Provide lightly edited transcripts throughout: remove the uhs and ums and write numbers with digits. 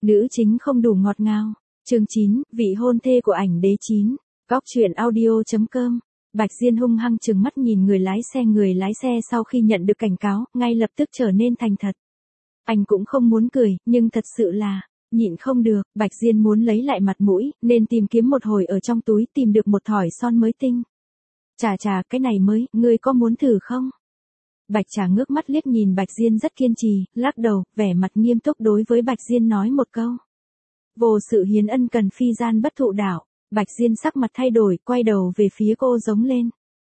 Nữ chính không đủ ngọt ngào. Chương 9, vị hôn thê của ảnh đế 9. Góc truyện audio.com. Bạch Diên hung hăng trừng mắt nhìn người lái xe sau khi nhận được cảnh cáo, ngay lập tức trở nên thành thật. Anh cũng không muốn cười, nhưng thật sự là, nhịn không được, Bạch Diên muốn lấy lại mặt mũi, nên tìm kiếm một hồi ở trong túi tìm được một thỏi son mới tinh. Chà, cái này mới, ngươi có muốn thử không? Bạch Trà ngước mắt liếc nhìn Bạch Diên rất kiên trì, lắc đầu, vẻ mặt nghiêm túc đối với Bạch Diên nói một câu. Vô sự hiến ân cần phi gian bất thụ đạo. Bạch Diên sắc mặt thay đổi, quay đầu về phía cô giống lên.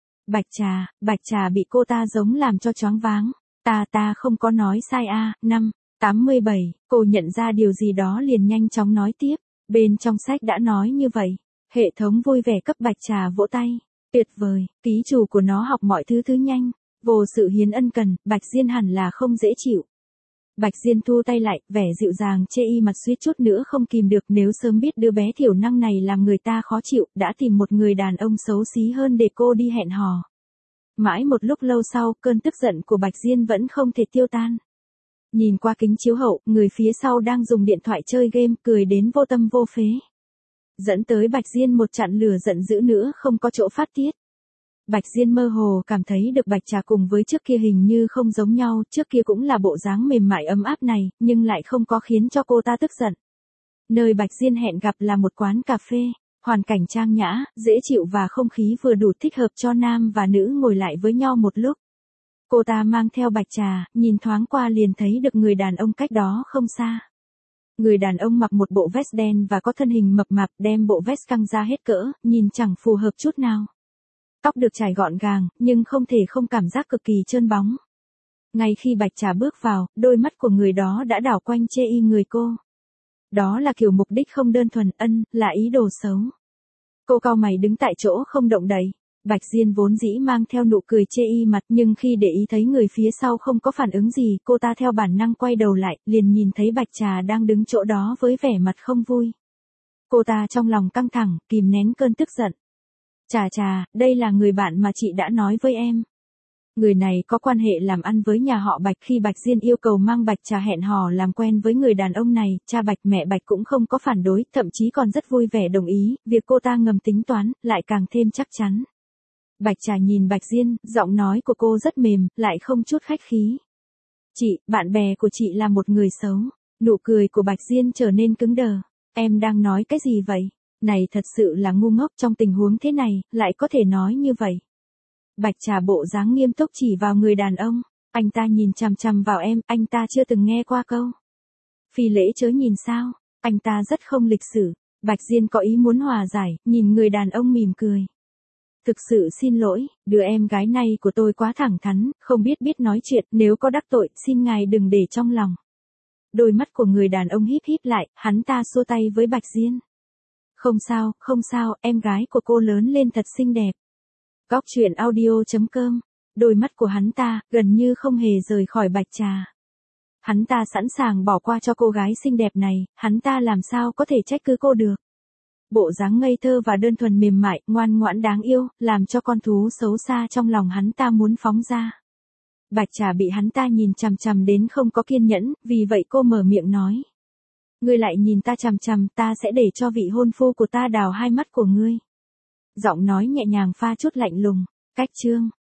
Bạch Trà bị cô ta giống làm cho choáng váng. Ta không có nói sai a. 87, cô nhận ra điều gì đó liền nhanh chóng nói tiếp. Bên trong sách đã nói như vậy. Hệ thống vui vẻ cấp Bạch Trà vỗ tay. Tuyệt vời, ký chủ của nó học mọi thứ nhanh. Vô sự hiến ân cần, Bạch Diên hẳn là không dễ chịu. Bạch Diên thu tay lại, vẻ dịu dàng chê y mặt suýt chút nữa không kìm được, nếu sớm biết đứa bé thiểu năng này làm người ta khó chịu, đã tìm một người đàn ông xấu xí hơn để cô đi hẹn hò. Mãi một lúc lâu sau, cơn tức giận của Bạch Diên vẫn không thể tiêu tan. Nhìn qua kính chiếu hậu, người phía sau đang dùng điện thoại chơi game, cười đến vô tâm vô phế. Dẫn tới Bạch Diên một trận lửa giận dữ nữa không có chỗ phát tiết. Bạch Diên mơ hồ cảm thấy được Bạch Trà cùng với trước kia hình như không giống nhau, trước kia cũng là bộ dáng mềm mại ấm áp này, nhưng lại không có khiến cho cô ta tức giận. Nơi Bạch Diên hẹn gặp là một quán cà phê, hoàn cảnh trang nhã, dễ chịu và không khí vừa đủ thích hợp cho nam và nữ ngồi lại với nhau một lúc. Cô ta mang theo Bạch Trà, nhìn thoáng qua liền thấy được người đàn ông cách đó không xa. Người đàn ông mặc một bộ vest đen và có thân hình mập mạp, đem bộ vest căng ra hết cỡ, nhìn chẳng phù hợp chút nào. Tóc được chải gọn gàng, nhưng không thể không cảm giác cực kỳ trơn bóng. Ngay khi Bạch Trà bước vào, đôi mắt của người đó đã đảo quanh chê y người cô. Đó là kiểu mục đích không đơn thuần, là ý đồ xấu. Cô cau mày đứng tại chỗ không động đậy. Bạch Diên vốn dĩ mang theo nụ cười chê y mặt, nhưng khi để ý thấy người phía sau không có phản ứng gì, cô ta theo bản năng quay đầu lại, liền nhìn thấy Bạch Trà đang đứng chỗ đó với vẻ mặt không vui. Cô ta trong lòng căng thẳng, kìm nén cơn tức giận. Chà, đây là người bạn mà chị đã nói với em. Người này có quan hệ làm ăn với nhà họ Bạch. Khi Bạch Diên yêu cầu mang Bạch Trà hẹn hò làm quen với người đàn ông này, cha Bạch mẹ Bạch cũng không có phản đối, thậm chí còn rất vui vẻ đồng ý, việc cô ta ngầm tính toán, lại càng thêm chắc chắn. Bạch Trà nhìn Bạch Diên, giọng nói của cô rất mềm, lại không chút khách khí. Chị, bạn bè của chị là một người xấu. Nụ cười của Bạch Diên trở nên cứng đờ. Em đang nói cái gì vậy? Này thật sự là ngu ngốc, trong tình huống thế này, lại có thể nói như vậy. Bạch Trà bộ dáng nghiêm túc chỉ vào người đàn ông. Anh ta nhìn chằm chằm vào em, anh ta chưa từng nghe qua câu phi lễ chớ nhìn sao, anh ta rất không lịch sự. Bạch Diên có ý muốn hòa giải, nhìn người đàn ông mỉm cười. Thực sự xin lỗi, đứa em gái này của tôi quá thẳng thắn, không biết nói chuyện, nếu có đắc tội, xin ngài đừng để trong lòng. Đôi mắt của người đàn ông híp lại, hắn ta xua tay với Bạch Diên. Không sao, em gái của cô lớn lên thật xinh đẹp. Góc truyện audio.com. Đôi mắt của hắn ta, gần như không hề rời khỏi Bạch Trà. Hắn ta sẵn sàng bỏ qua cho cô gái xinh đẹp này, hắn ta làm sao có thể trách cứ cô được. Bộ dáng ngây thơ và đơn thuần mềm mại, ngoan ngoãn đáng yêu, làm cho con thú xấu xa trong lòng hắn ta muốn phóng ra. Bạch Trà bị hắn ta nhìn chằm chằm đến không có kiên nhẫn, vì vậy cô mở miệng nói. Ngươi lại nhìn ta chằm chằm, ta sẽ để cho vị hôn phu của ta đào hai mắt của ngươi. Giọng nói nhẹ nhàng pha chút lạnh lùng. Cách chương.